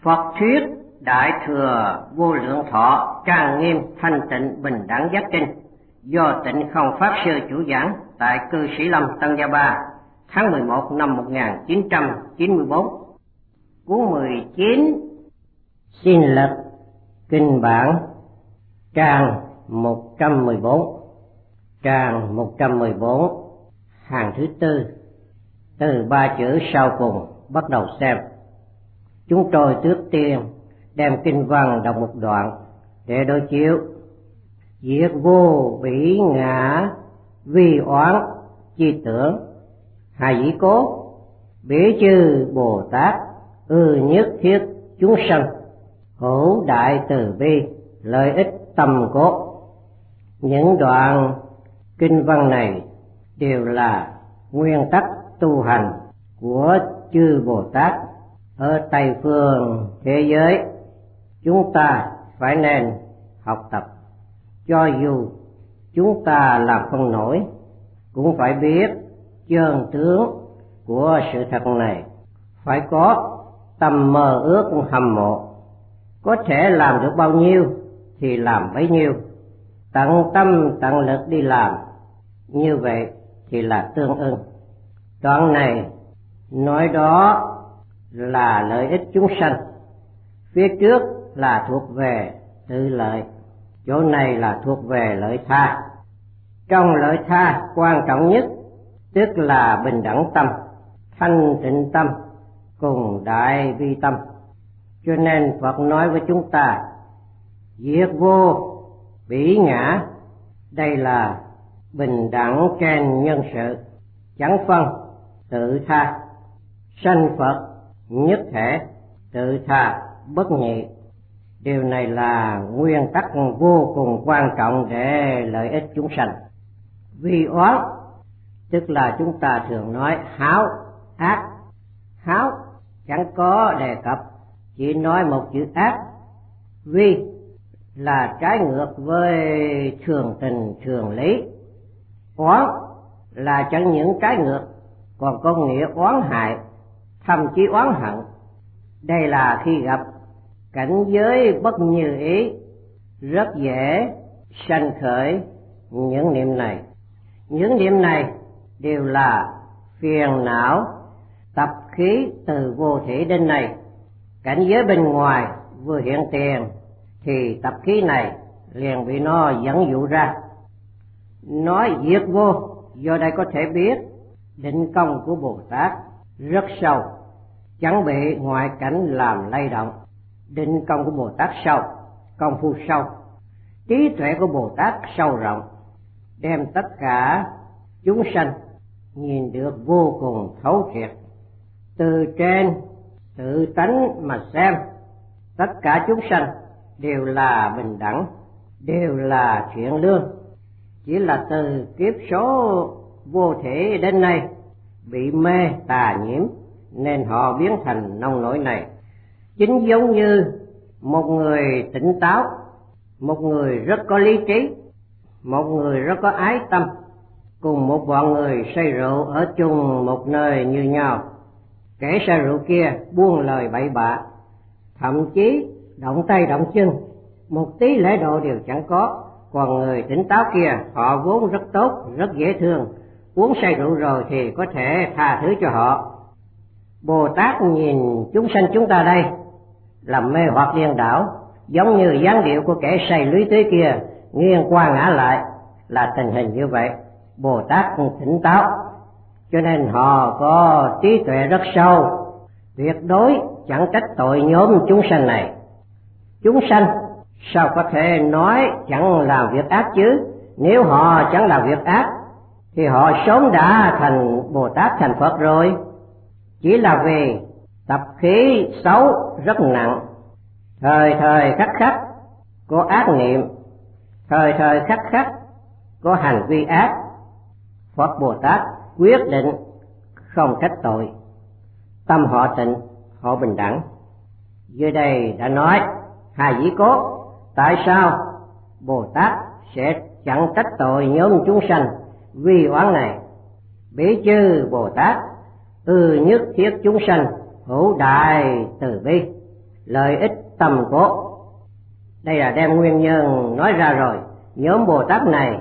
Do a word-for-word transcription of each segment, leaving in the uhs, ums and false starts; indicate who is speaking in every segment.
Speaker 1: Phật thuyết Đại Thừa Vô Lượng Thọ Trang Nghiêm Thanh Tịnh Bình Đẳng Giác Kinh do Tịnh Không Pháp Sư chủ giảng tại Cư Sĩ Lâm Tân Gia Ba tháng mười một năm một nghìn chín trăm chín mươi bốn. Cuốn mười chín Xin Lực Kinh Bản, trang một trăm mười bốn. Trang một trăm mười bốn, hàng thứ tư, từ ba chữ sau cùng bắt đầu xem. Chúng tôi trước tiên đem kinh văn đọc một đoạn để đối chiếu. Diệt vô bỉ ngã vi oán chi tưởng, hai dĩ cố bỉ chư Bồ Tát ư nhất thiết chúng sanh, hữu đại từ bi lợi ích tâm cốt. Những đoạn kinh văn này đều là nguyên tắc tu hành của chư Bồ Tát ở Tây phương thế giới. Chúng ta phải nên học tập, cho dù chúng ta làm không nổi cũng phải biết chân tướng của sự thật này, phải có tâm mơ ước hâm mộ, có thể làm được bao nhiêu thì làm bấy nhiêu, tận tâm tận lực đi làm, như vậy thì là tương ưng. Đoạn này nói đó là lợi ích chúng sanh, phía trước là thuộc về tự lợi, chỗ này là thuộc về lợi tha. Trong lợi tha quan trọng nhất tức là bình đẳng tâm, thanh tịnh tâm cùng đại bi tâm. Cho nên Phật nói với chúng ta diệt vô bỉ ngã, đây là bình đẳng trên nhân sự, chẳng phân tự tha, sanh Phật nhất thể, tự tha bất nhị. Điều này là nguyên tắc vô cùng quan trọng để lợi ích chúng sanh. Vi oán tức là chúng ta thường nói háo ác. Háo chẳng có đề cập, chỉ nói một chữ ác. Vi là trái ngược với thường tình thường lý. Oán là chẳng những trái ngược, còn có nghĩa oán hại, thậm chí oán hận. Đây là khi gặp cảnh giới bất như ý, rất dễ sanh khởi những niệm này. Những niệm này đều là phiền não tập khí từ vô thể đến này. Cảnh giới bên ngoài vừa hiện tiền thì tập khí này liền bị nó dẫn dụ ra. Nói diệt vô, do đây có thể biết định công của Bồ Tát rất sâu, chẳng bị ngoại cảnh làm lay động. Định công của Bồ Tát sâu, công phu sâu, trí tuệ của Bồ Tát sâu rộng, đem tất cả chúng sanh nhìn được vô cùng thấu triệt. Từ trên tự tánh mà xem, tất cả chúng sanh đều là bình đẳng, đều là thiện lương. Chỉ là từ kiếp số vô thể đến nay bị mê tà nhiễm nên họ biến thành nông nổi này. Chính giống như một người tỉnh táo, một người rất có lý trí, một người rất có ái tâm, cùng một bọn người say rượu ở chung một nơi như nhau. Kẻ say rượu kia buông lời bậy bạ, thậm chí động tay động chân, một tí lễ độ đều chẳng có. Còn người tỉnh táo kia họ vốn rất tốt, rất dễ thương, uống say rượu rồi thì có thể tha thứ cho họ. Bồ Tát nhìn chúng sanh chúng ta đây làm mê hoặc điên đảo, giống như dáng điệu của kẻ say lưới tưới kia nghiêng qua ngã lại, là tình hình như vậy. Bồ Tát tỉnh táo, cho nên họ có trí tuệ rất sâu, tuyệt đối chẳng trách tội nhóm chúng sanh này. Chúng sanh sao có thể nói chẳng làm việc ác chứ? Nếu họ chẳng làm việc ác thì họ sớm đã thành Bồ Tát, thành Phật rồi. Chỉ là vì tập khí xấu rất nặng, thời thời khắc khắc có ác niệm, thời thời khắc khắc có hành vi ác. Phật Bồ Tát quyết định không trách tội, tâm họ tịnh, họ bình đẳng. Dưới đây đã nói hai dĩ cố, tại sao Bồ Tát sẽ chẳng trách tội nhóm chúng sanh vi oán này. Bỉ chư Bồ Tát ư nhất thiết chúng sanh, hữu đại từ bi lợi ích tầm cốt. Đây là đem nguyên nhân nói ra rồi. Nhóm Bồ Tát này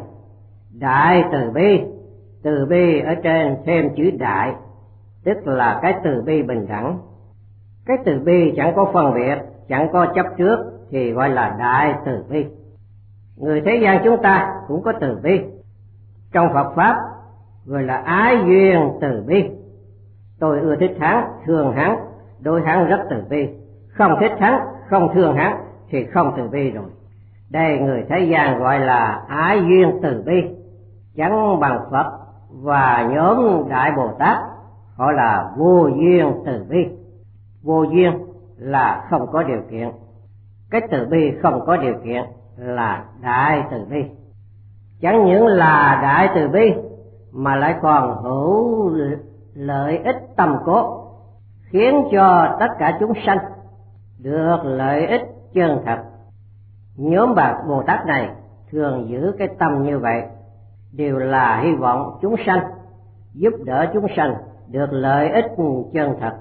Speaker 1: đại từ bi, từ bi ở trên thêm chữ đại, tức là cái từ bi bình đẳng. Cái từ bi chẳng có phân biệt, chẳng có chấp trước thì gọi là đại từ bi. Người thế gian chúng ta cũng có từ bi. Trong Phật pháp gọi là ái duyên từ bi. Tôi ưa thích hắn, thương hắn, đối hắn rất từ bi. Không thích hắn, không thương hắn thì không từ bi rồi. Đây người thế gian gọi là ái duyên từ bi, chẳng bằng Phật và nhóm Đại Bồ Tát họ là vô duyên từ bi. Vô duyên là không có điều kiện, cái từ bi không có điều kiện là đại từ bi. Chẳng những là đại từ bi mà lại còn hữu lợi ích tầm cốt, khiến cho tất cả chúng sanh được lợi ích chân thật. Nhóm bạc Bồ Tát này thường giữ cái tâm như vậy, đều là hy vọng chúng sanh, giúp đỡ chúng sanh được lợi ích chân thật,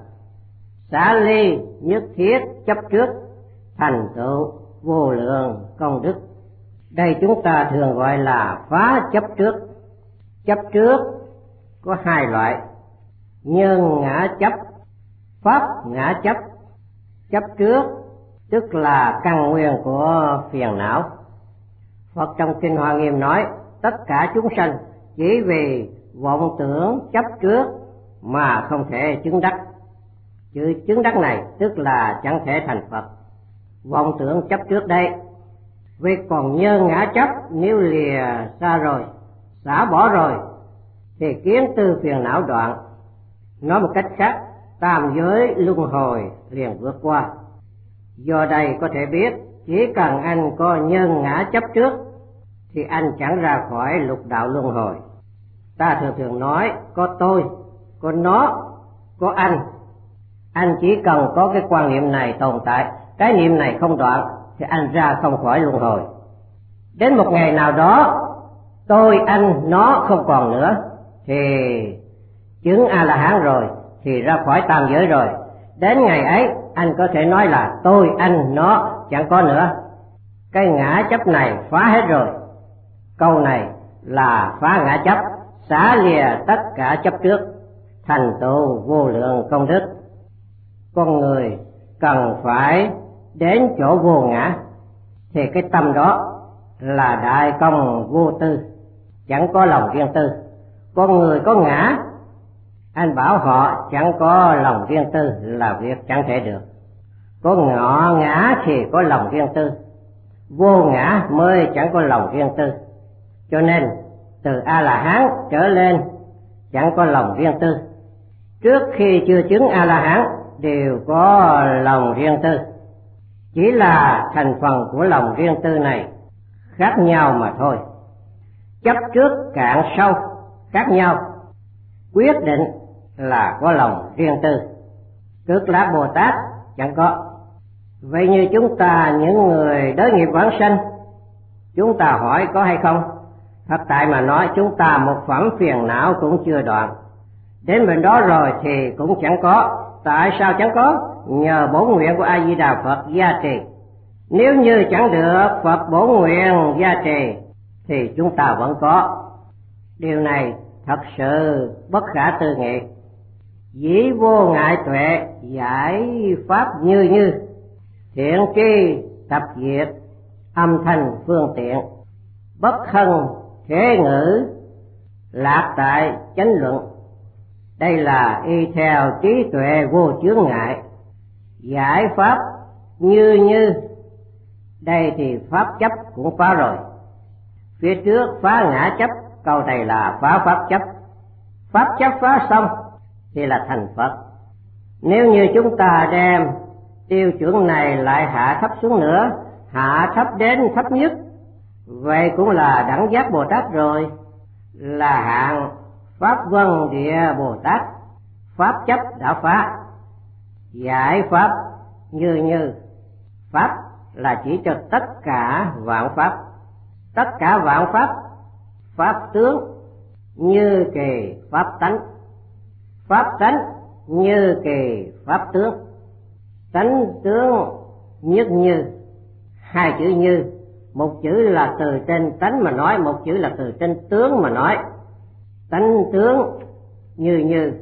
Speaker 1: xả ly nhất thiết chấp trước, thành tựu vô lượng công đức. Đây chúng ta thường gọi là phá chấp trước. Chấp trước có hai loại: nhân ngã chấp, pháp ngã chấp. Chấp trước tức là căn nguyên của phiền não. Phật trong Kinh Hoa Nghiêm nói tất cả chúng sanh chỉ vì vọng tưởng chấp trước mà không thể chứng đắc. Chữ chứng đắc này tức là chẳng thể thành Phật. Vọng tưởng chấp trước đây, vì còn nhân ngã chấp nếu lìa xa rồi, xả bỏ rồi thì kiến tư phiền não đoạn. Nói một cách khác, tam giới luân hồi liền vượt qua. Do đây có thể biết, chỉ cần anh có nhân ngã chấp trước thì anh chẳng ra khỏi lục đạo luân hồi. Ta thường thường nói có tôi, có nó, có anh. Anh chỉ cần có cái quan niệm này tồn tại, cái niệm này không đoạn thì anh ra không khỏi luân hồi. Đến một ngày nào đó tôi, anh, nó không còn nữa thì chứng A-la-hán rồi, thì ra khỏi tam giới rồi. Đến ngày ấy anh có thể nói là tôi, anh, nó chẳng có nữa. Cái ngã chấp này phá hết rồi. Câu này là phá ngã chấp, xả lìa tất cả chấp trước, thành tựu vô lượng công đức. Con người cần phải đến chỗ vô ngã, thì cái tâm đó là đại công vô tư, chẳng có lòng riêng tư. Con người có ngã, anh bảo họ chẳng có lòng riêng tư là việc chẳng thể được. Có ngọ ngã thì có lòng riêng tư, vô ngã mới chẳng có lòng riêng tư. Cho nên từ A-la-hán trở lên chẳng có lòng riêng tư. Trước khi chưa chứng A-la-hán đều có lòng riêng tư, chỉ là thành phần của lòng riêng tư này khác nhau mà thôi. Chấp trước cạn sâu khác nhau, quyết định là có lòng riêng tư. Cực Lạc Bồ Tát chẳng có. Vậy như chúng ta những người đới nghiệp vãng sanh, chúng ta hỏi có hay không? Thật tại mà nói, chúng ta một phẩm phiền não cũng chưa đoạn. Đến bên đó rồi thì cũng chẳng có. Tại sao chẳng có? Nhờ bổn nguyện của A Di Đà Phật gia trì. Nếu như chẳng được Phật bổn nguyện gia trì thì chúng ta vẫn có. Điều này thật sự bất khả tư nghị. Dĩ vô ngại tuệ giải pháp như như, thiện tri tập diệt âm thanh phương tiện, bất thân thế ngữ lạc tại chánh luận. Đây là y theo trí tuệ vô chướng ngại, giải pháp như như. Đây thì pháp chấp cũng phá rồi. Phía trước phá ngã chấp, câu này là phá pháp chấp. Pháp chấp phá xong thì là thành Phật. Nếu như chúng ta đem tiêu chuẩn này lại hạ thấp xuống nữa, hạ thấp đến thấp nhất, vậy cũng là đẳng giác Bồ Tát rồi, là hạng Pháp Vân Địa Bồ Tát. Pháp chấp đã phá, giải pháp như như. Pháp là chỉ cho tất cả vạn pháp, tất cả vạn pháp. Pháp tướng như kỳ pháp tánh, pháp tánh như kỳ pháp tướng. tánh tướng nhất như. Hai chữ như, một chữ là từ trên tánh mà nói, một chữ là từ trên tướng mà nói. Tánh tướng như như.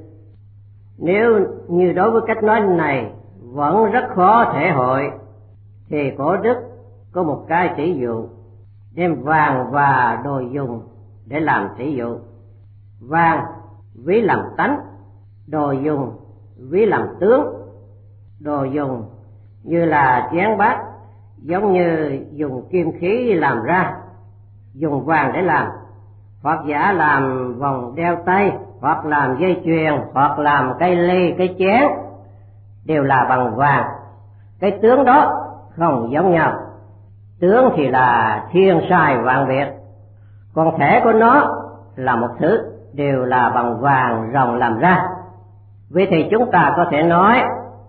Speaker 1: Nếu như đối với cách nói này vẫn rất khó thể hội, thì cổ đức có một cái tỷ dụ, đem vàng và đồ dùng để làm tỷ dụ. Vàng ví làm tánh, đồ dùng ví làm tướng. Đồ dùng như là chén bát, giống như dùng kim khí làm ra, dùng vàng để làm, hoặc giả làm vòng đeo tay, hoặc làm dây chuyền, hoặc làm cây ly, cây chén, đều là bằng vàng. Cái tướng đó không giống nhau. Tướng thì là thiên sai vạn biệt, còn thể của nó là một thứ, đều là bằng vàng ròng làm ra. Vậy thì chúng ta có thể nói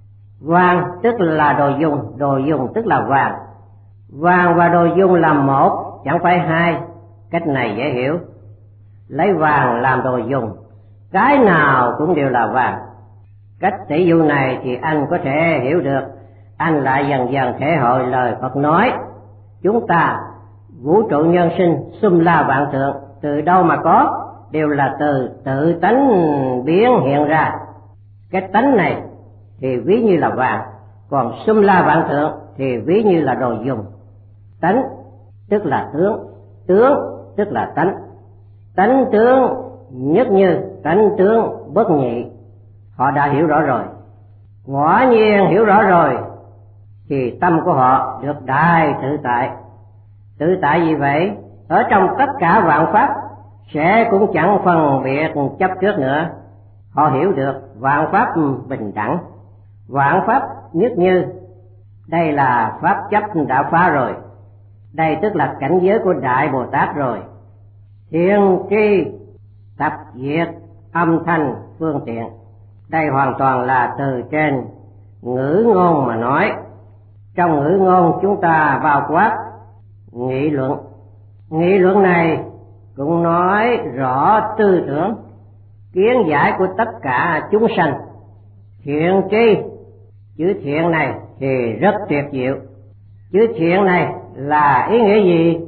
Speaker 1: vàng tức là đồ dùng, đồ dùng tức là vàng. Vàng và đồ dùng làm một, chẳng phải hai. Cách này dễ hiểu. Lấy vàng làm đồ dùng, cái nào cũng đều là vàng. Cách tỷ dụ này thì anh có thể hiểu được. Anh lại dần dần thể hội lời Phật nói, chúng ta vũ trụ nhân sinh sum la vạn tượng, từ đâu mà có, đều là từ tự tánh biến hiện ra. Cái tánh này thì ví như là vàng, còn sum la vạn tượng thì ví như là đồ dùng. Tánh tức là tướng, tướng tức là tánh. Tánh tướng nhất như, tánh tướng bất nhị. Họ đã hiểu rõ rồi, quả nhiên hiểu rõ rồi, thì tâm của họ được đại tự tại. Tự tại gì vậy? Ở trong tất cả vạn pháp sẽ cũng chẳng phân biệt chấp trước nữa. Họ hiểu được vạn pháp bình đẳng, vạn pháp nhất như. Đây là pháp chấp đã phá rồi. Đây tức là cảnh giới của Đại Bồ Tát rồi. Thiện tri tập diệt âm thanh phương tiện. Đây hoàn toàn là từ trên ngữ ngôn mà nói. Trong ngữ ngôn chúng ta bao quát nghị luận. Nghị luận này cũng nói rõ tư tưởng, kiến giải của tất cả chúng sanh. Thiện tri, chữ thiện này thì rất tuyệt diệu. Chữ thiện này là ý nghĩa gì?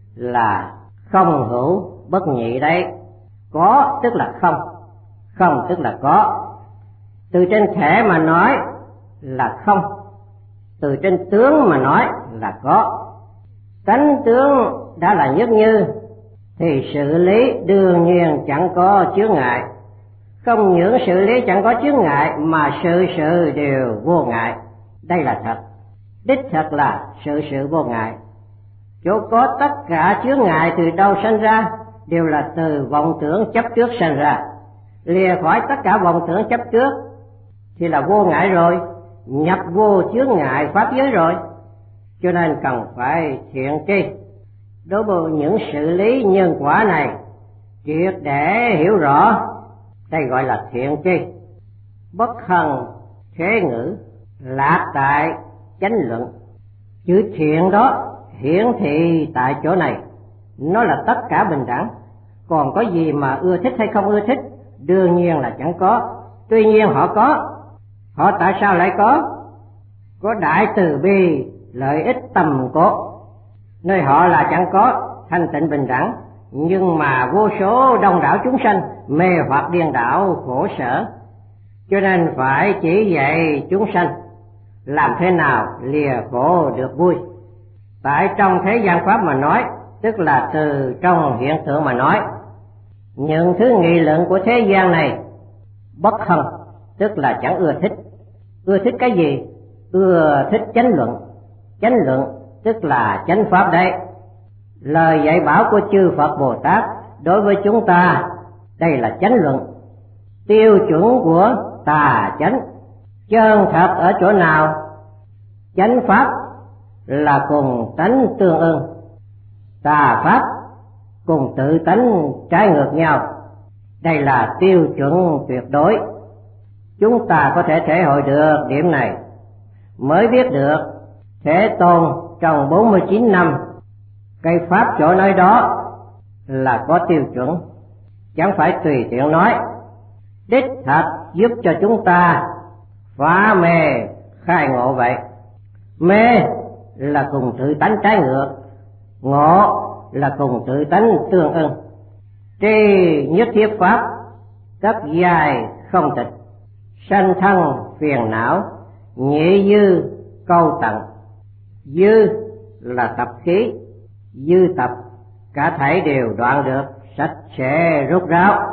Speaker 1: Là không hữu bất nhị đấy. Có tức là không, không tức là có. Từ trên thể mà nói là không, từ trên tướng mà nói là có. Tánh tướng đã là nhất như, thì xử lý đương nhiên chẳng có chướng ngại. Không những xử lý chẳng có chướng ngại, mà sự sự đều vô ngại. Đây là thật, đích thật là sự sự vô ngại. Chỗ có tất cả chướng ngại từ đâu sanh ra? Đều là từ vọng tưởng chấp trước sanh ra. Lìa khỏi tất cả vọng tưởng chấp trước thì là vô ngại rồi, nhập vô chướng ngại pháp giới rồi. Cho nên cần phải thiện tri. Đối với những xử lý nhân quả này triệt để hiểu rõ, đây gọi là thiện tri. Bất hằng thế ngữ, lạc tại chánh luận. Chữ thiện đó hiển thị tại chỗ này, nó là tất cả bình đẳng. Còn có gì mà ưa thích hay không ưa thích? Đương nhiên là chẳng có. Tuy nhiên họ có. Họ tại sao lại có? Có đại từ bi, lợi ích tầm cốt. Nơi họ là chẳng có thanh tịnh bình đẳng, nhưng mà vô số đông đảo chúng sanh mê hoặc điên đảo khổ sở. Cho nên phải chỉ dạy chúng sanh làm thế nào lìa khổ được vui. Tại trong thế gian pháp mà nói, tức là từ trong hiện tượng mà nói, những thứ nghị luận của thế gian này bất hân, tức là chẳng ưa thích. Ưa thích cái gì? Ưa thích chánh luận. Chánh luận tức là chánh pháp đấy. Lời dạy bảo của chư Phật Bồ Tát đối với chúng ta, đây là chánh luận, tiêu chuẩn của tà chánh. Chân thật ở chỗ nào? Chánh pháp là cùng tánh tương ưng, tà pháp cùng tự tánh trái ngược nhau. Đây là tiêu chuẩn tuyệt đối. Chúng ta có thể thể hội được điểm này, mới biết được Thế Tôn trong bốn mươi chín năm cây pháp chỗ nơi đó là có tiêu chuẩn, chẳng phải tùy tiện nói. Đích thật giúp cho chúng ta phá mê khai ngộ vậy. Mê là cùng tự tánh trái ngược, ngộ là cùng tự tánh tương ưng. Tri nhất thiết pháp, cấp dài không tịch, sanh thân phiền não, nhị dư câu tận. Dư là tập khí, dư tập cả thảy đều đoạn được, sạch sẽ rốt ráo.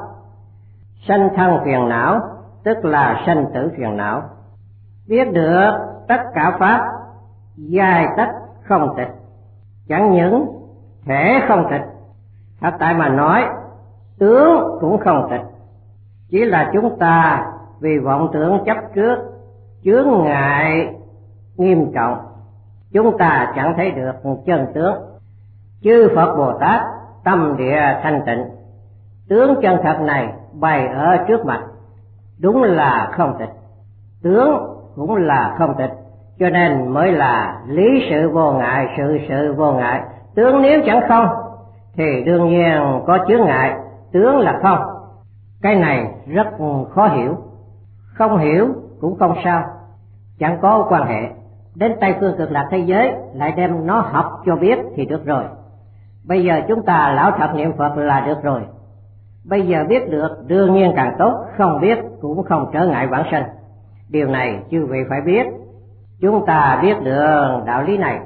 Speaker 1: Sanh thân phiền não tức là sanh tử phiền não. Biết được tất cả pháp giai tất không tịch, chẳng những thể không tịch, thật tại mà nói tướng cũng không tịch. Chỉ là chúng ta vì vọng tưởng chấp trước, chướng ngại nghiêm trọng, chúng ta chẳng thấy được chân tướng. Chư Phật Bồ Tát tâm địa thanh tịnh, tướng chân thật này bày ở trước mặt, đúng là không tịch, tướng cũng là không tịch, cho nên mới là lý sự vô ngại, sự sự vô ngại. Tướng nếu chẳng không thì đương nhiên có chướng ngại, tướng là không. Cái này rất khó hiểu, không hiểu cũng không sao, chẳng có quan hệ. Đến Tây Phương Cực Lạc thế giới lại đem nó học cho biết thì được rồi. Bây giờ chúng ta lão thật niệm Phật là được rồi. Bây giờ biết được đương nhiên càng tốt, không biết cũng không trở ngại vãng sanh. Điều này chư vị phải biết. Chúng ta biết được đạo lý này.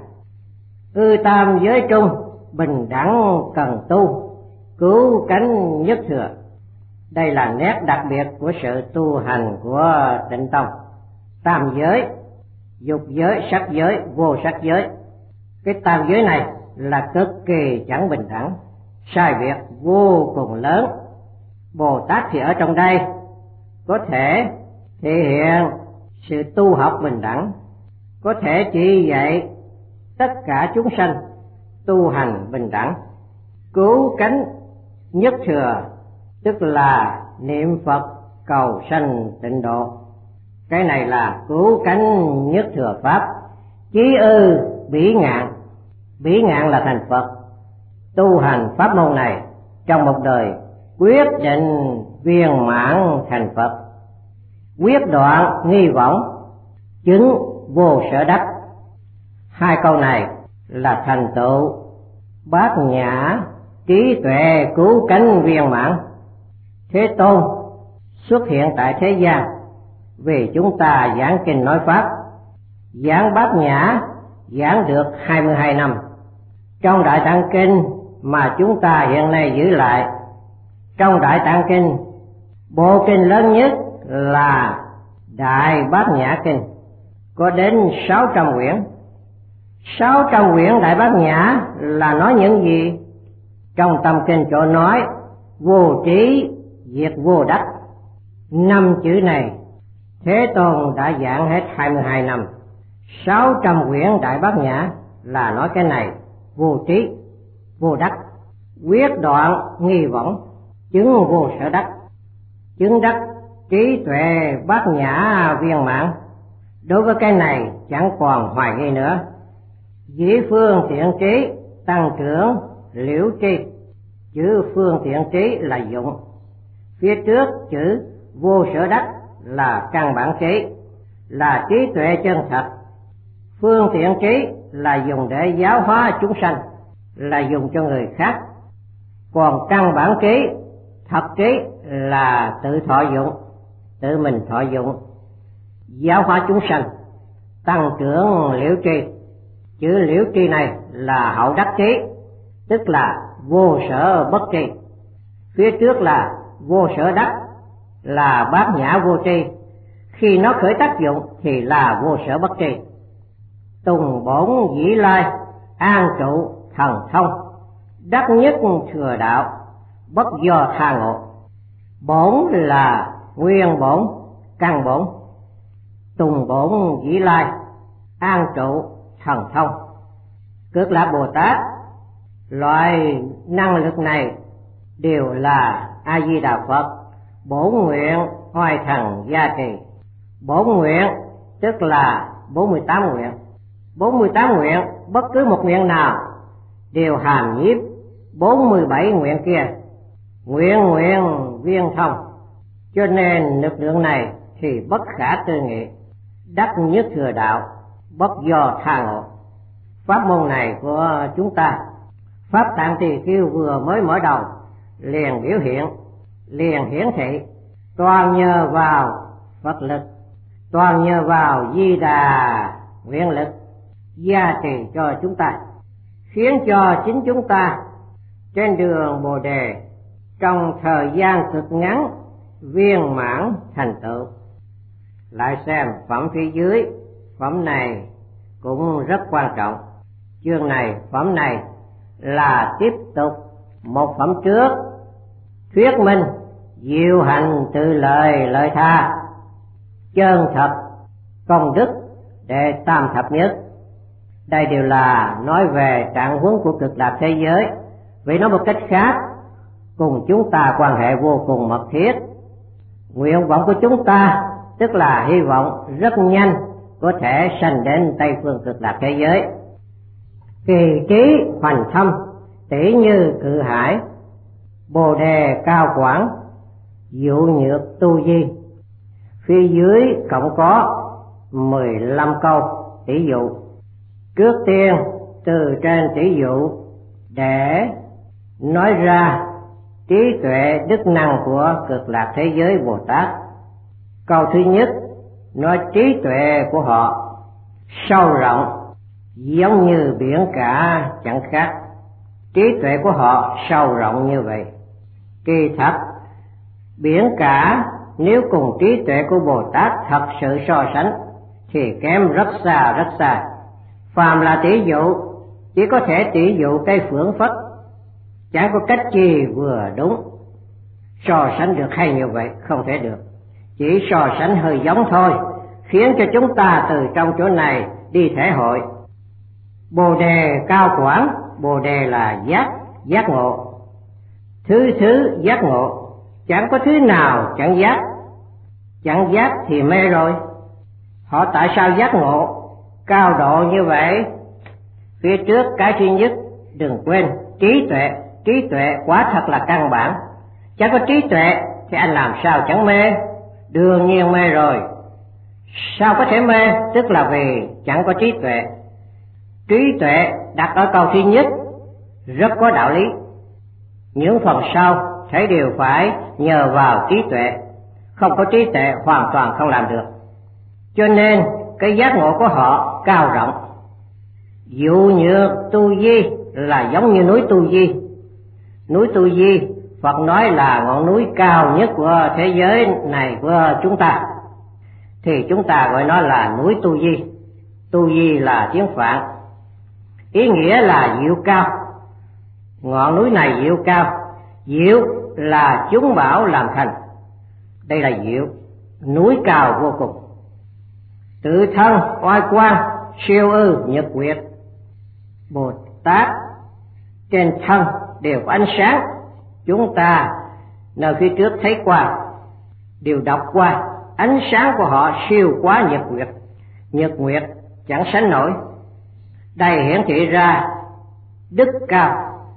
Speaker 1: Ư tam giới trung, bình đẳng cần tu, cứu cánh nhất thừa. Đây là nét đặc biệt của sự tu hành của Tịnh Tông. Tam giới, dục giới, sắc giới, vô sắc giới. Cái tam giới này là cực kỳ chẳng bình đẳng, sai biệt vô cùng lớn. Bồ Tát thì ở trong đây có thể thể hiện sự tu học bình đẳng, có thể chỉ dạy tất cả chúng sanh tu hành bình đẳng. Cứu cánh nhất thừa tức là niệm Phật cầu sanh tịnh độ. Cái này là cứu cánh nhất thừa pháp. Chí ư bỉ ngạn, bỉ ngạn là thành Phật. Tu hành pháp môn này trong một đời quyết định viên mãn thành Phật, quyết đoạn nghi võng, chứng vô sở đắc. Hai câu này là thành tựu bát nhã trí tuệ cứu cánh viên mãn. Thế Tôn xuất hiện tại thế gian vì chúng ta giảng kinh nói pháp, giảng bát nhã giảng được hai mươi hai năm. Trong Đại Tạng Kinh mà chúng ta hiện nay giữ lại, trong Đại Tạng Kinh, bộ kinh lớn nhất là Đại Bát Nhã Kinh, có đến sáu trăm quyển. Sáu trăm quyển Đại Bát Nhã là nói những gì? Trong tâm kinh chỗ nói vô trí diệt vô đắc, năm chữ này Thế Tôn đã giảng hết hai mươi hai năm. Sáu trăm quyển Đại Bát Nhã là nói cái này, vô trí vô đắc, quyết đoạn nghi võng, chứng vô sở đắc, chứng đắc trí tuệ bát nhã viên mãn. Đối với cái này chẳng còn hoài nghi nữa. Dĩ phương tiện trí tăng trưởng liễu tri. Chữ phương tiện trí là dụng, phía trước chữ vô sở đắc là căn bản trí, là trí tuệ chân thật. Phương tiện trí là dùng để giáo hóa chúng sanh, là dùng cho người khác. Còn căn bản trí, thật trí là tự thọ dụng, tự mình thọ dụng, giáo hóa chúng sanh, tăng trưởng liễu tri. Chữ liễu tri này là hậu đắc trí, tức là vô sở bất tri. Phía trước là vô sở đắc, là bát nhã vô tri. Khi nó khởi tác dụng thì là vô sở bất tri. Tùng bổn dĩ lai, an trụ thần thông, đắc nhất thừa đạo, bất do tha ngộ. Bổn là nguyên bổn, căn bổn. Tùng bổn dĩ lai, an trụ thần thông. Cực Lạc Bồ Tát, loại năng lực này đều là A Di Đà Phật bổn nguyện oai thần gia trì. Bổn nguyện tức là bốn mươi tám nguyện. bốn mươi tám nguyện, bất cứ một nguyện nào đều hàm nhiếp bốn mươi bảy nguyện kia, nguyện nguyện viên thông. Cho nên lực lượng này thì bất khả tư nghị. đắc nhất thừa đạo, bất do tha ngộ. Pháp môn này của chúng ta, Pháp Tạng Tỳ Khưu vừa mới mở đầu, liền biểu hiện, liền hiển thị, toàn nhờ vào Phật lực, toàn nhờ vào Di Đà nguyện lực gia trì cho chúng ta, khiến cho chính chúng ta trên đường Bồ Đề trong thời gian cực ngắn viên mãn thành tựu. Lại xem phẩm phía dưới, phẩm này cũng rất quan trọng. Chương này, phẩm này là tiếp tục một phẩm trước, thuyết minh diệu hành từ lời lợi tha, chân thật công đức để tam thập nhất. Đây đều là nói về trạng huống của cực lạc thế giới. Vì nói một cách khác, cùng chúng ta quan hệ vô cùng mật thiết. Nguyện vọng của chúng ta tức là hy vọng rất nhanh có thể sanh đến Tây phương cực lạc thế giới. Kỳ trí hoành thâm, tỷ như cự hải, bồ đề cao quảng, dụ nhược tu di. Phía dưới cộng có mười lăm câu tỷ dụ. Trước tiên từ trên tỷ dụ để nói ra trí tuệ đức năng của cực lạc thế giới Bồ Tát. Câu thứ nhất nói trí tuệ của họ sâu rộng giống như biển cả chẳng khác. Trí tuệ của họ sâu rộng như vậy. Kỳ thật biển cả nếu cùng trí tuệ của Bồ Tát thật sự so sánh thì kém rất xa rất xa. Phàm là tỷ dụ chỉ có thể tỷ dụ cây phượng phất, chẳng có cách gì vừa đúng. So sánh được hay như vậy không thể được, chỉ so sánh hơi giống thôi, khiến cho chúng ta từ trong chỗ này đi thể hội. Bồ đề cao quảng, bồ đề là giác, giác ngộ. Thứ thứ giác ngộ, chẳng có thứ nào chẳng giác. Chẳng giác thì mê rồi. Họ tại sao giác ngộ cao độ như vậy? Phía trước cái thứ nhất đừng quên trí tuệ. Trí tuệ quả thật là căn bản. Chẳng có trí tuệ thì anh làm sao chẳng mê? Đương nhiên mê rồi. Sao có thể mê? Tức là vì chẳng có trí tuệ. Trí tuệ đặt ở câu thứ nhất rất có đạo lý. Những phần sau thấy đều phải nhờ vào trí tuệ. Không có trí tuệ hoàn toàn không làm được. Cho nên cái giác ngộ của họ cao rộng. Dụ nhược tu di là giống như núi Tu Di. Núi Tu Di Phật nói là ngọn núi cao nhất của thế giới này của chúng ta, thì chúng ta gọi nó là núi Tu Di. Tu Di là tiếng Phạn, ý nghĩa là diệu cao. Ngọn núi này diệu cao. Diệu là chúng bảo làm thành. Đây là diệu, núi cao vô cùng. Tự thân oai quang siêu ư nhật nguyệt. Bồ Tát trên thân đều có ánh sáng. Chúng ta nơi phía trước thấy qua, đều đọc qua, ánh sáng của họ siêu quá nhật nguyệt. Nhật nguyệt chẳng sánh nổi. Đây hiển thị ra đức cao.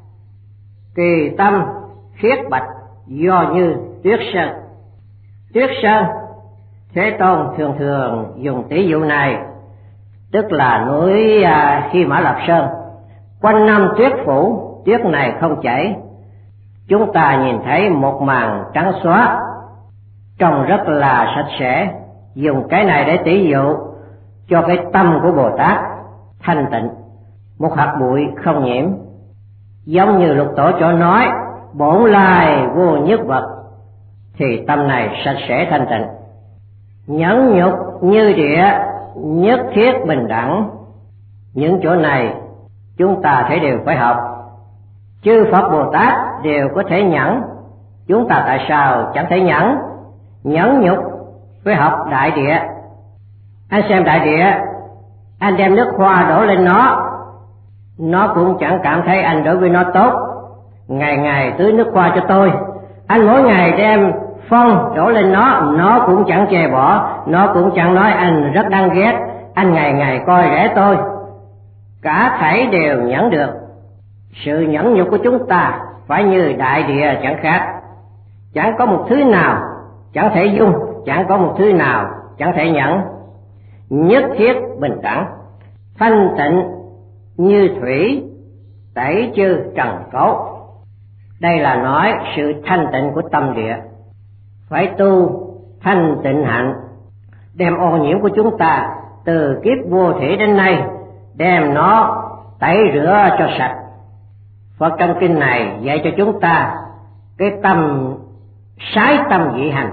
Speaker 1: Kỳ tâm khiết bạch do như tuyết sơn. Tuyết sơn Thế Tôn thường thường dùng tỷ dụ này, tức là núi à, Hy Mã Lạp Sơn. Quanh năm tuyết phủ, tuyết này không chảy. Chúng ta nhìn thấy một màn trắng xóa, trông rất là sạch sẽ. Dùng cái này để tỷ dụ cho cái tâm của Bồ Tát thanh tịnh, một hạt bụi không nhiễm. Giống như Lục Tổ cho nói, bổn lai vô nhất vật, thì tâm này sạch sẽ thanh tịnh. Nhẫn nhục như địa, nhất thiết bình đẳng. Những chỗ này chúng ta thấy đều phải học. Chư Phật Bồ Tát đều có thể nhẫn, chúng ta tại sao chẳng thể nhẫn? Nhẫn nhục phải học đại địa. Anh xem đại địa, anh đem nước hoa đổ lên nó, nó cũng chẳng cảm thấy anh đối với nó tốt. Ngày ngày tưới nước hoa cho tôi, anh mỗi ngày đem phân đổ lên nó, nó cũng chẳng chê bỏ, nó cũng chẳng nói anh rất đáng ghét. Anh ngày ngày coi rẻ tôi. Cả thảy đều nhẫn được. Sự nhẫn nhục của chúng ta phải như đại địa chẳng khác. Chẳng có một thứ nào chẳng thể dung, chẳng có một thứ nào chẳng thể nhẫn. nhất thiết bình đẳng, thanh tịnh như thủy, tẩy chư trần cấu. Đây là nói sự thanh tịnh của tâm địa. Phải tu thanh tịnh hạnh, đem ô nhiễm của chúng ta từ kiếp vô thủy đến nay, đem nó tẩy rửa cho sạch. Phật trong kinh này dạy cho chúng ta cái tâm sái tâm dị hành,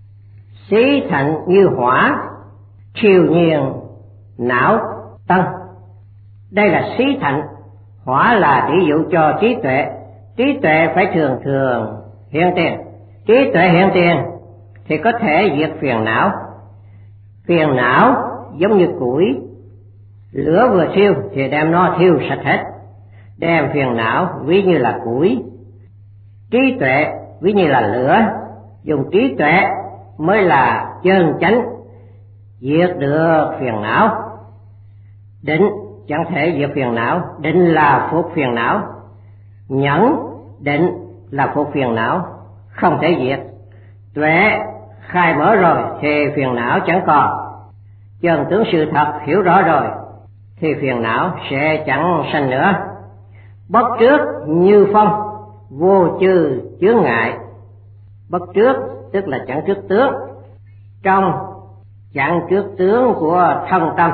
Speaker 1: xí thạnh như hỏa, triều nhiên não tân. Đây là xí thạnh, hỏa là tỷ dụ cho trí tuệ. Trí tuệ phải thường thường hiện tiền. Trí tuệ hiện tiền thì có thể diệt phiền não. Phiền não giống như củi, lửa vừa thiêu thì đem nó thiêu sạch hết. Đem phiền não ví như là củi, trí tuệ ví như là lửa. Dùng trí tuệ mới là chân chánh diệt được phiền não. Định chẳng thể diệt phiền não, định là phục phiền não. Nhẫn định là phục phiền não, không thể diệt. Tuệ khai mở rồi thì phiền não chẳng còn. Chân tướng sự thật hiểu rõ rồi thì phiền não sẽ chẳng sanh nữa. Bất trước như phong, vô chư chướng ngại. Bất trước tức là chẳng trước tướng, trong chẳng trước tướng của thân tâm,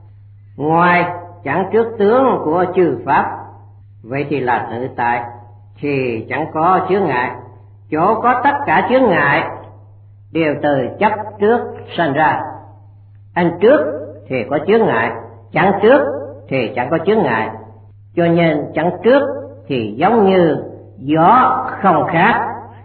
Speaker 1: ngoài chẳng trước tướng của chư pháp. Vậy thì là tự tại, thì chẳng có chướng ngại. Chỗ có tất cả chướng ngại đều từ chấp trước sanh ra. Anh trước thì có chướng ngại, chẳng trước thì chẳng có chướng ngại. Cho nên chẳng trước thì giống như gió không khác.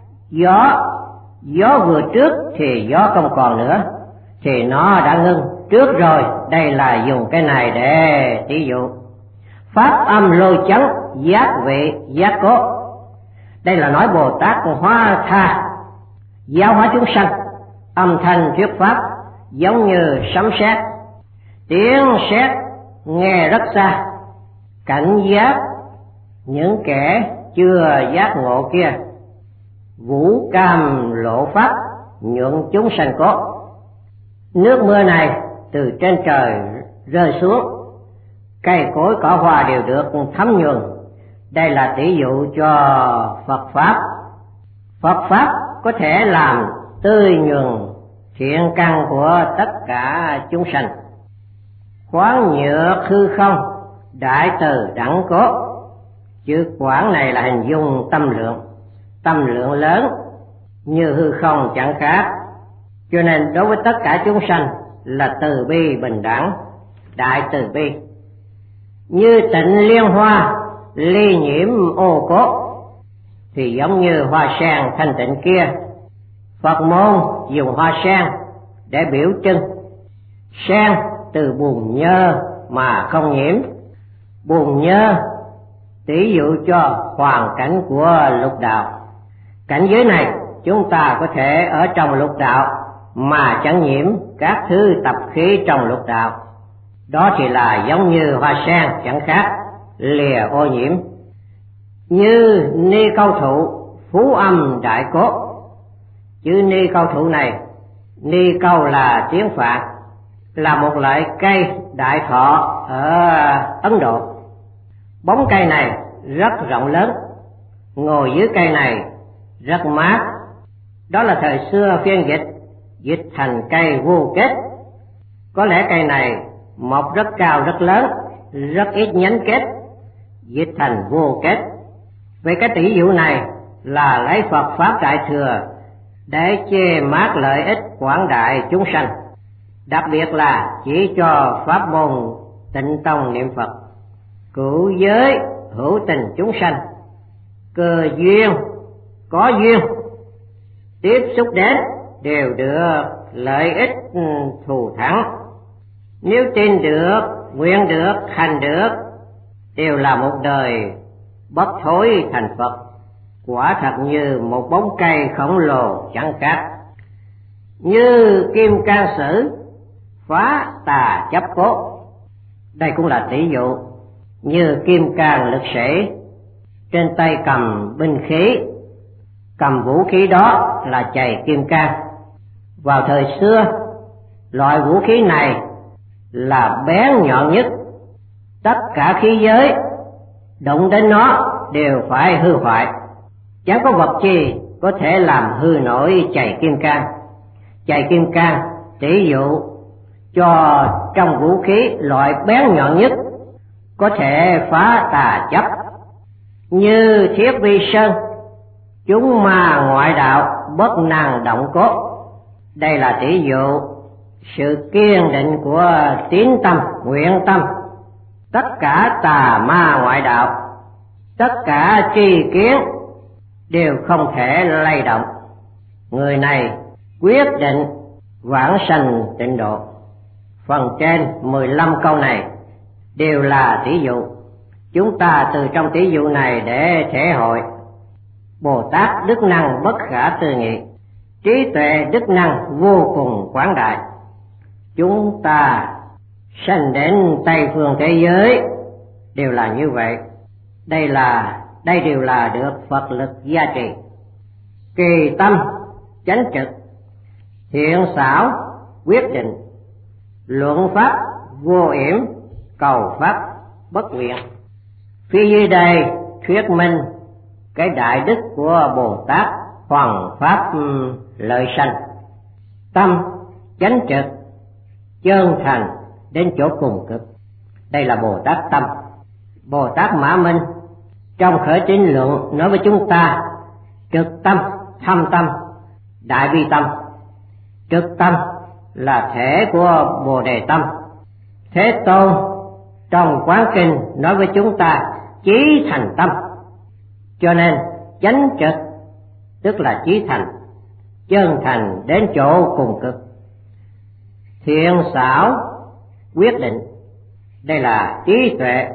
Speaker 1: Gió gió vừa trước thì gió không còn nữa, thì nó đã ngưng trước rồi. Đây là dùng cái này để ví dụ. Pháp âm lôi chấn, giác vị giác cố. Đây là nói Bồ Tát hóa tha, giáo hóa chúng sanh. Âm thanh thuyết pháp giống như sấm sét, tiếng sét nghe rất xa. Cảnh giác những kẻ chưa giác ngộ kia. Vũ cam lộ pháp, nhượng chúng sanh cố. Nước mưa này từ trên trời rơi xuống, cây cối cỏ hoa đều được thấm nhuần. Đây là tỷ dụ cho Phật Pháp. Phật Pháp có thể làm tươi nhuần thiện căn của tất cả chúng sanh. Quán nhược hư không, đại từ đẳng cố. Chữ quán này là hình dung tâm lượng. Tâm lượng lớn như hư không chẳng khác. Cho nên đối với tất cả chúng sanh là từ bi bình đẳng, đại từ bi. Như tịnh liên hoa, ly nhiễm ô cốt, thì giống như hoa sen thanh tịnh kia. Phật môn dùng hoa sen để biểu trưng. Sen từ bùn nhơ mà không nhiễm. Bùn nhơ tỷ dụ cho hoàn cảnh của lục đạo. Cảnh giới này chúng ta có thể ở trong lục đạo mà chẳng nhiễm các thứ tập khí trong lục đạo. Đó thì là giống như hoa sen chẳng khác, lìa ô nhiễm. Như ni câu thụ, phú âm đại cốt. Chữ ni câu thụ này, ni câu là tiếng Phạn, là một loại cây đại thọ ở Ấn Độ. Bóng cây này rất rộng lớn, ngồi dưới cây này rất mát. Đó là thời xưa phiên dịch, dịch thành cây vô kết. Có lẽ cây này mọc rất cao rất lớn, rất ít nhánh kết, dịch thành vô kết. Về cái tỷ dụ này là lấy Phật Pháp Đại Thừa để chê mát lợi ích quảng đại chúng sanh, đặc biệt là chỉ cho pháp môn Tịnh Tông niệm Phật. Cửu giới hữu tình chúng sanh, cơ duyên có duyên tiếp xúc đến đều được lợi ích thù thắng. Nếu tin được, nguyện được, hành được, đều là một đời bất thối thành Phật. Quả thật như một bóng cây khổng lồ chẳng khác. Như kim can sử, phá tà chấp cốt. Đây cũng là tỷ dụ. Như kim can lực sĩ, trên tay cầm binh khí, cầm vũ khí đó là chày kim can. Vào thời xưa, loại vũ khí này là bén nhọn nhất, tất cả khí giới đụng đến nó đều phải hư hoại. Chẳng có vật chi có thể làm hư nổi chày kim cang. Chày kim cang tỷ dụ cho trong vũ khí loại bén nhọn nhất, có thể phá tà chấp. Như thiết vi sơn, chúng ma ngoại đạo bất năng động cốt. Đây là tỷ dụ sự kiên định của tín tâm, nguyện tâm. Tất cả tà ma ngoại đạo, tất cả tri kiến đều không thể lay động. Người này quyết định vãng sanh tịnh độ. Phần trên mười lăm câu này đều là tỷ dụ. Chúng ta từ trong tỷ dụ này để thể hội Bồ Tát đức năng bất khả tư nghị, trí tuệ đức năng vô cùng quảng đại. Chúng ta sanh đến Tây phương thế giới đều là như vậy. Đây là đây đều là được Phật lực gia trì. Kỳ tâm chánh trực, thiện xảo quyết định, luận pháp vô yểm, cầu pháp bất nguyện. Phía dưới đây thuyết minh cái đại đức của Bồ Tát Hoằng Pháp Lợi Sanh. Tâm chánh trực, chân thành đến chỗ cùng cực. Đây là Bồ Tát tâm. Bồ Tát Mã Minh trong Khởi Tín Luận nói với chúng ta trực tâm, thâm tâm, đại bi tâm. Trực tâm là thể của Bồ Đề tâm. Thế Tôn trong Quán Kinh nói với chúng ta chí thành tâm. Cho nên chánh trực tức là chí thành, chân thành đến chỗ cùng cực. Thiện xảo quyết định, đây là trí tuệ.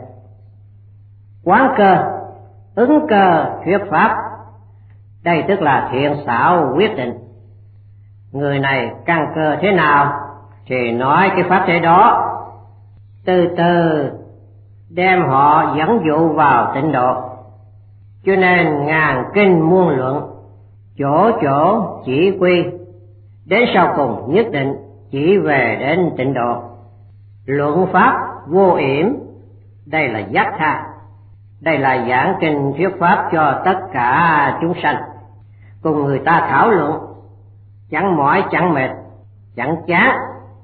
Speaker 1: Quán cơ, ứng cơ thuyết pháp, đây tức là thiện xảo quyết định. Người này căn cơ thế nào thì nói cái pháp thế đó, từ từ đem họ dẫn dụ vào tịnh độ. Cho nên ngàn kinh muôn luận, chỗ chỗ chỉ quy, đến sau cùng nhất định chỉ về đến tịnh độ. Luận pháp vô yểm, đây là giác tha. Đây là giảng kinh thuyết pháp cho tất cả chúng sanh, cùng người ta thảo luận, chẳng mỏi chẳng mệt, chẳng chán.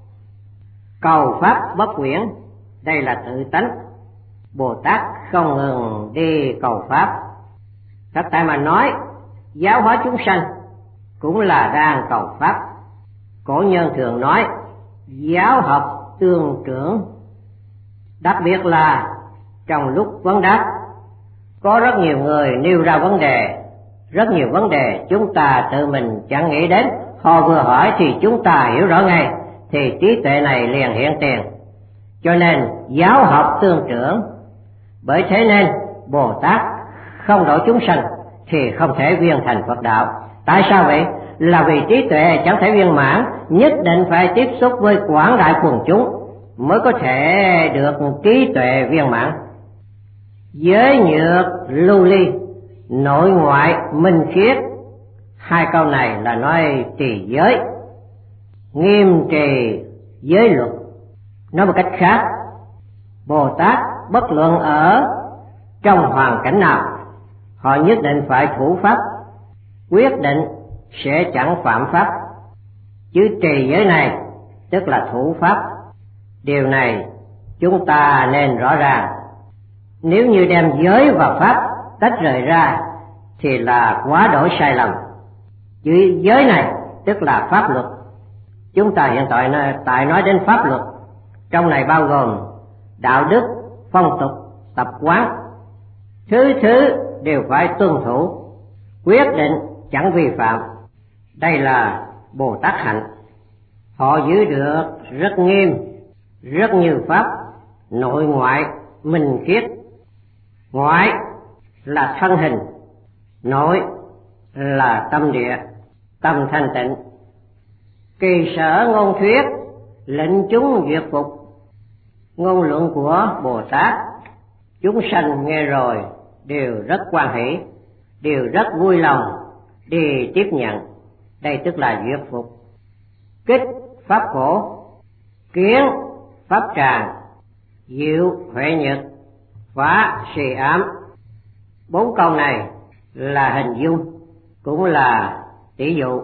Speaker 1: Cầu pháp bất quyển, đây là tự tánh. Bồ Tát không ngừng đi cầu pháp. Thật tại mà nói, giáo hóa chúng sanh cũng là đang cầu pháp. Cổ nhân thường nói giáo học tương trưởng. Đặc biệt là trong lúc vấn đáp, có rất nhiều người nêu ra vấn đề, rất nhiều vấn đề chúng ta tự mình chẳng nghĩ đến. Họ vừa hỏi thì chúng ta hiểu rõ ngay, thì trí tuệ này liền hiện tiền. Cho nên giáo học tương trưởng. Bởi thế nên Bồ Tát không độ chúng sanh thì không thể viên thành Phật đạo. Tại sao vậy? Là vì trí tuệ chẳng thể viên mãn, nhất định phải tiếp xúc với quảng đại quần chúng mới có thể được trí tuệ viên mãn. Giới nhược lưu ly, nội ngoại minh khiết. Hai câu này là nói trì giới, nghiêm trì giới luật. Nói một cách khác, Bồ Tát bất luận ở trong hoàn cảnh nào, họ nhất định phải thủ pháp, quyết định sẽ chẳng phạm pháp. Chứ trì giới này tức là thủ pháp. Điều này chúng ta nên rõ ràng. Nếu như đem giới và pháp tách rời ra thì là quá đổi sai lầm. Chứ giới này tức là pháp luật. Chúng ta hiện tại tại nói đến pháp luật, trong này bao gồm đạo đức, phong tục, tập quán, thứ thứ đều phải tuân thủ, quyết định chẳng vi phạm. Đây là Bồ Tát hạnh. Họ giữ được rất nghiêm, rất như pháp, nội ngoại minh khiết. Ngoại là thân hình, nội là tâm địa, tâm thanh tịnh. Kỳ sở ngôn thuyết, lệnh chúng duyệt phục. Ngôn luận của Bồ Tát, chúng sanh nghe rồi đều rất hoan hỷ, đều rất vui lòng đi tiếp nhận. Đây tức là duyệt phục. Kích pháp phổ, kiến pháp tràng, diệu huệ nhật, phá xì ám. Bốn câu này là hình dung, cũng là tỷ dụ.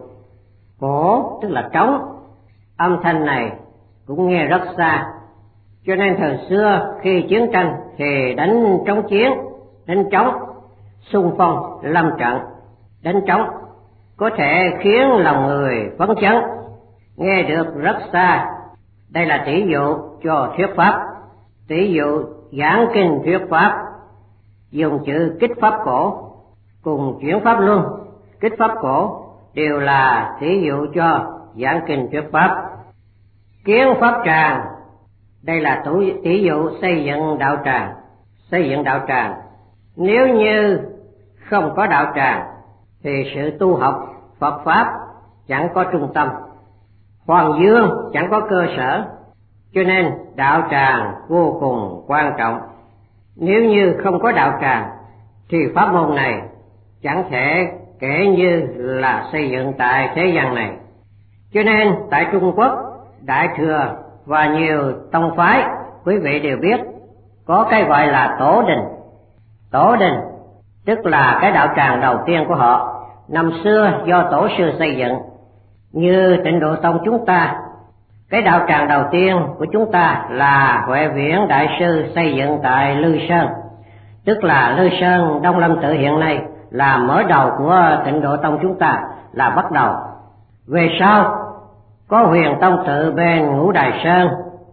Speaker 1: Cổ tức là trống, âm thanh này cũng nghe rất xa, cho nên thời xưa khi chiến tranh thì đánh trống chiến, đánh trống, xung phong lâm trận. Đánh trống có thể khiến lòng người phấn chấn, nghe được rất xa. Đây là tỷ dụ cho thuyết pháp. Tỷ dụ giảng kinh thuyết pháp dùng chữ kích pháp cổ, cùng chuyển pháp luân, kích pháp cổ đều là tỷ dụ cho giảng kinh thuyết pháp. Kiến pháp tràng, đây là tỷ dụ xây dựng đạo tràng. Xây dựng đạo tràng, nếu như không có đạo tràng thì sự tu học Phật pháp chẳng có trung tâm, Hoàng dương chẳng có cơ sở, cho nên đạo tràng vô cùng quan trọng. Nếu như không có đạo tràng thì pháp môn này chẳng thể kể như là xây dựng tại thế gian này. Cho nên tại Trung Quốc, Đại Thừa và nhiều tông phái, quý vị đều biết có cái gọi là tổ đình. Tổ đình tức là cái đạo tràng đầu tiên của họ, năm xưa do tổ sư xây dựng. Như Tịnh Độ Tông chúng ta, cái đạo tràng đầu tiên của chúng ta là Huệ Viễn Đại Sư xây dựng tại Lư Sơn, tức là Lư Sơn Đông Lâm Tự hiện nay là mở đầu của Tịnh Độ Tông chúng ta, là bắt đầu. Về sau có Huyền Tông Tự bên Ngũ Đài Sơn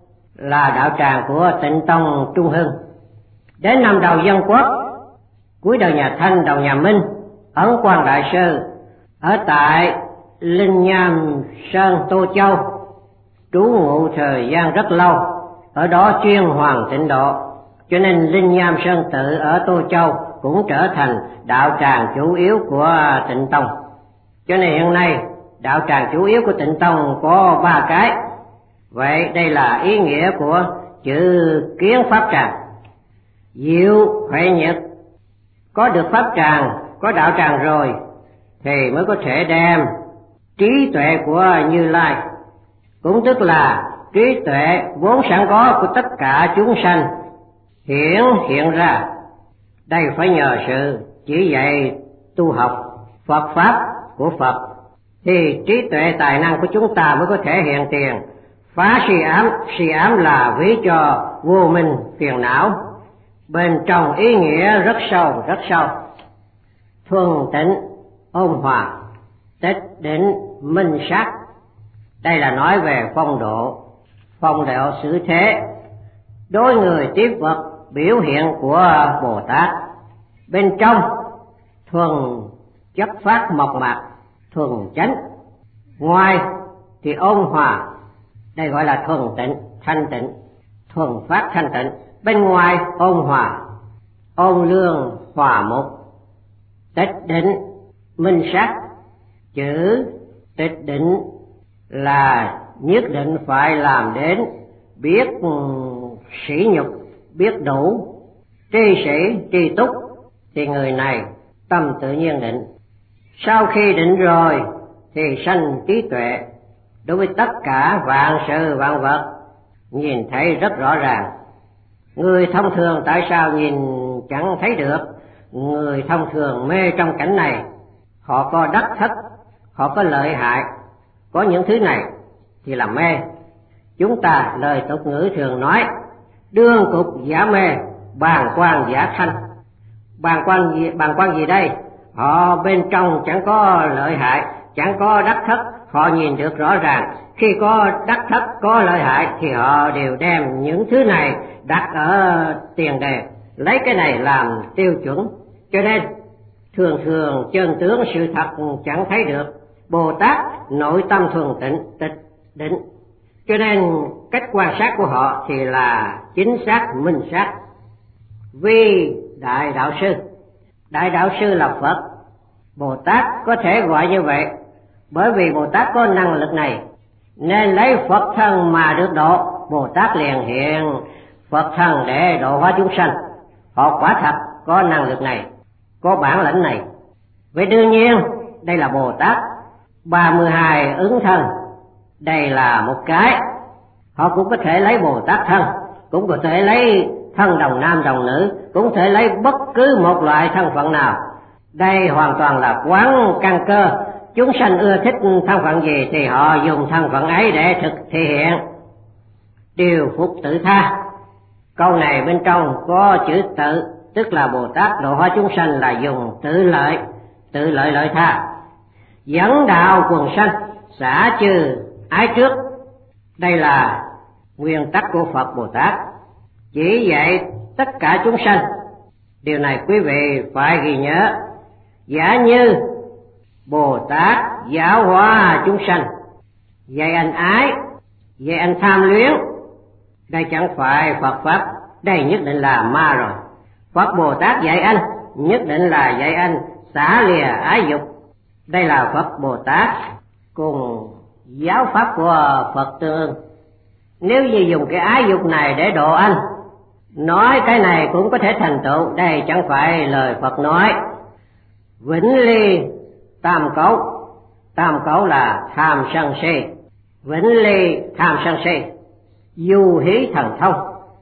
Speaker 1: là đạo tràng của Tịnh Tông Trung Hưng. Đến năm đầu Dân Quốc, cuối đời nhà Thanh đầu nhà Minh, Ấn Quang Đại Sư ở tại Linh Nham Sơn Tô Châu trú ngụ thời gian rất lâu, ở đó chuyên hoàng tịnh độ, cho nên Linh Nham Sơn Tự ở Tô Châu cũng trở thành đạo tràng chủ yếu của Tịnh Tông. Cho nên hiện nay đạo tràng chủ yếu của Tịnh Tông có ba cái. Vậy đây là ý nghĩa của chữ kiến pháp tràng. Diệu huệ nhật, có được pháp tràng, có đạo tràng rồi thì mới có thể đem trí tuệ của Như Lai, cũng tức là trí tuệ vốn sẵn có của tất cả chúng sanh hiển hiện ra. Đây phải nhờ sự chỉ dạy tu học Phật pháp của Phật thì trí tuệ tài năng của chúng ta mới có thể hiện tiền. Phá si ám, si ám là ví cho vô minh phiền não, bên trong ý nghĩa rất sâu rất sâu. Thuần tịnh ôn hòa, tích định minh sát, đây là nói về phong độ, phong độ xử thế đối người tiếp vật, biểu hiện của Bồ Tát. Bên trong thuần chất phát mộc mạc, thuần chánh, ngoài thì ôn hòa, đây gọi là thuần tịnh thanh tịnh, thuần phát thanh tịnh. Bên ngoài ôn hòa, ôn lương hòa mục, tích định minh sát. Chữ tích định là nhất định phải làm đến biết sỉ nhục, biết đủ, tri sĩ tri túc thì người này tâm tự nhiên định. Sau khi định rồi thì sanh trí tuệ, đối với tất cả vạn sự vạn vật nhìn thấy rất rõ ràng. Người thông thường tại sao nhìn chẳng thấy được? Người thông thường mê trong cảnh này, họ có đắc thất, họ có lợi hại, có những thứ này thì là mê. Chúng ta lời tục ngữ thường nói đương cục giả mê, bàng quan giả thanh. Bàng quan gì, bàng quan gì đây? Họ bên trong chẳng có lợi hại, chẳng có đắc thất, họ nhìn được rõ ràng. Khi có đắc thất, có lợi hại thì họ đều đem những thứ này đặt ở tiền đề, lấy cái này làm tiêu chuẩn. Cho nên thường thường chân tướng sự thật chẳng thấy được. Bồ Tát nội tâm thuần tịnh tịch định, cho nên cách quan sát của họ thì là chính xác minh sát. Vì đại đạo sư, đại đạo sư là Phật, Bồ Tát có thể gọi như vậy bởi vì Bồ Tát có năng lực này, nên lấy Phật thân mà được độ. Bồ Tát liền hiện Phật thân để độ hóa chúng sanh. Họ quả thật có năng lực này, có bản lĩnh này. Vậy đương nhiên đây là Bồ Tát. Ba mươi hai ứng thân, đây là một cái. Họ cũng có thể lấy Bồ Tát thân, cũng có thể lấy thân đồng nam đồng nữ, cũng có thể lấy bất cứ một loại thân phận nào. Đây hoàn toàn là quán căn cơ, chúng sanh ưa thích thân phận gì thì họ dùng thân phận ấy để thực thể hiện. Điều phục tự tha, câu này bên trong có chữ tự, tức là Bồ Tát độ hóa chúng sanh là dùng tự lợi, tự lợi lợi tha. Dẫn đạo quần sanh, xả trừ ái trước, đây là nguyên tắc của Phật Bồ Tát, chỉ dạy tất cả chúng sanh. Điều này quý vị phải ghi nhớ. Giả như Bồ Tát giáo hóa chúng sanh, dạy anh ái, dạy anh tham luyến, đây chẳng phải Phật Pháp, đây nhất định là ma rồi. Phật Bồ Tát dạy anh, nhất định là dạy anh xả lìa ái dục, đây là Phật Bồ Tát cùng giáo pháp của Phật tương ưng. Nếu như dùng cái ái dục này để độ anh, nói cái này cũng có thể thành tựu, đây chẳng phải lời Phật nói. Vĩnh ly tam cấu, tam cấu là tham sân si, vĩnh ly tham sân si, du hí thần thông.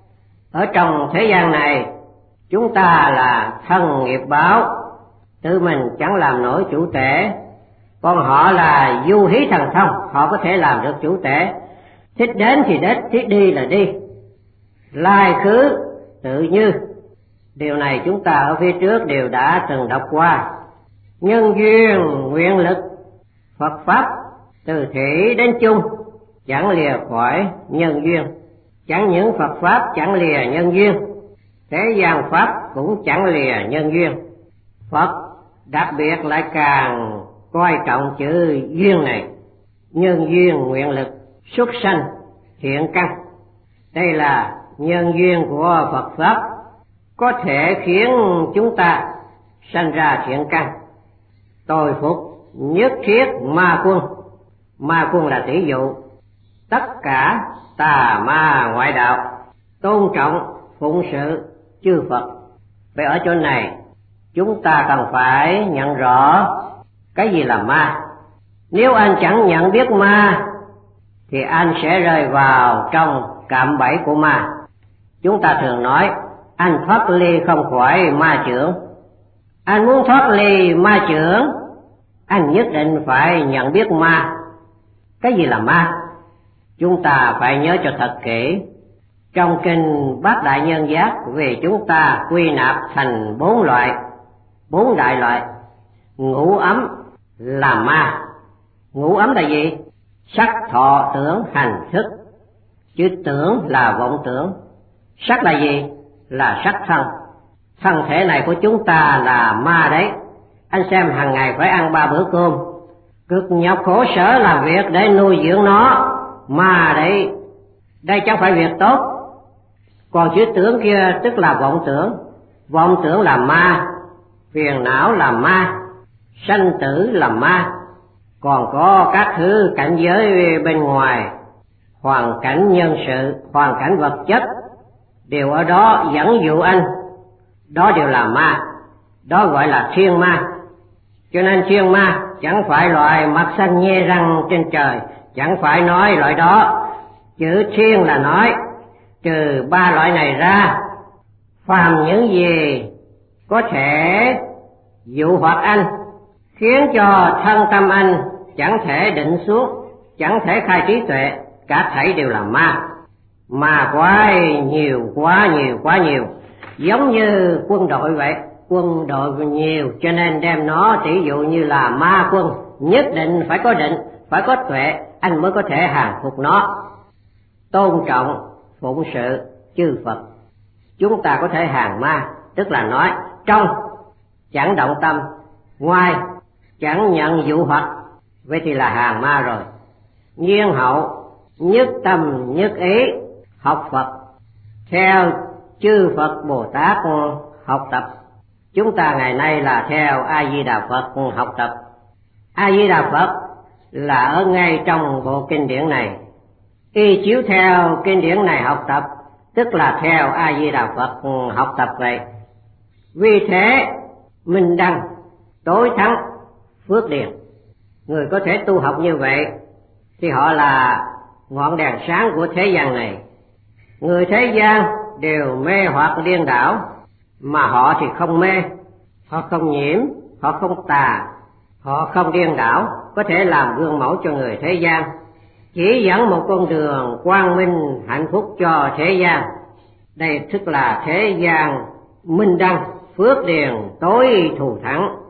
Speaker 1: Ở trong thế gian này, chúng ta là thân nghiệp báo, tự mình chẳng làm nổi chủ tể, còn họ là du hí thần thông, họ có thể làm được chủ tể. Thích đến thì đến, thích đi là đi, lai khứ tự như. Điều này chúng ta ở phía trước đều đã từng đọc qua. Nhân duyên nguyện lực, Phật Pháp từ thủy đến chung, chẳng lìa khỏi nhân duyên. Chẳng những Phật Pháp chẳng lìa nhân duyên, thế gian Pháp cũng chẳng lìa nhân duyên. Phật đặc biệt lại càng coi trọng chữ duyên này. Nhân duyên nguyện lực, xuất sanh thiện căn, đây là nhân duyên của Phật Pháp, có thể khiến chúng ta sanh ra thiện căn. Tôi phục nhất thiết ma quân, ma quân là tỷ dụ tất cả tà ma ngoại đạo, tôn trọng phụng sự chư Phật. Vậy ở chỗ này chúng ta cần phải nhận rõ cái gì là ma. Nếu anh chẳng nhận biết ma thì anh sẽ rơi vào trong cạm bẫy của ma. Chúng ta thường nói anh thoát ly không khỏi ma chưởng. Anh muốn thoát ly ma chưởng, anh nhất định phải nhận biết ma. Cái gì là ma? Chúng ta phải nhớ cho thật kỹ. Trong kinh Bát Đại Nhân Giác, vì chúng ta quy nạp thành bốn loại, bốn đại loại. Ngũ ấm là ma. Ngũ ấm là gì? Sắc, thọ, tưởng, hành, thức. Chứ tưởng là vọng tưởng. Sắc là gì? Là sắc thân. Thân thể này của chúng ta là ma đấy. Anh xem hàng ngày phải ăn ba bữa cơm, cực nhọc khổ sở làm việc để nuôi dưỡng nó, ma đấy. Đây chẳng phải việc tốt. Còn chữ tưởng kia tức là vọng tưởng. Vọng tưởng là ma, phiền não là ma, sanh tử là ma. Còn có các thứ cảnh giới bên ngoài, hoàn cảnh nhân sự, hoàn cảnh vật chất, đều ở đó dẫn dụ anh, đó đều là ma. Đó gọi là thiên ma. Cho nên thiên ma chẳng phải loại mặt xanh nhe răng trên trời, chẳng phải nói loại đó. Chữ thiên là nói trừ ba loại này ra, phàm những gì có thể dụ hoặc anh, khiến cho thân tâm anh chẳng thể định xuống, chẳng thể khai trí tuệ, cả thảy đều là ma. Ma quái nhiều quá nhiều quá nhiều, giống như quân đội vậy. Quân đội nhiều cho nên đem nó tỷ dụ như là ma quân. Nhất định phải có định, phải có tuệ, anh mới có thể hàng phục nó. Tôn trọng phụng sự chư Phật, chúng ta có thể hàng ma, tức là nói trong chẳng động tâm, ngoài chẳng nhận dụ hoặc, vậy thì là hàng ma rồi. Nhiên hậu nhất tâm nhất ý học Phật, theo chư Phật Bồ Tát học tập. Chúng ta ngày nay là theo A Di Đà Phật học tập. A Di Đà Phật là ở ngay trong bộ kinh điển này. Y chiếu theo kinh điển này học tập, tức là theo A Di Đà Phật học tập vậy. Vì thế minh đăng tối thắng phước điền. Người có thể tu học như vậy thì họ là ngọn đèn sáng của thế gian này. Người thế gian đều mê hoặc điên đảo, mà họ thì không mê, họ không nhiễm, họ không tà, họ không điên đảo, có thể làm gương mẫu cho người thế gian, chỉ dẫn một con đường quang minh hạnh phúc cho thế gian. Đây tức là thế gian minh đăng, phước điền tối thù thắng.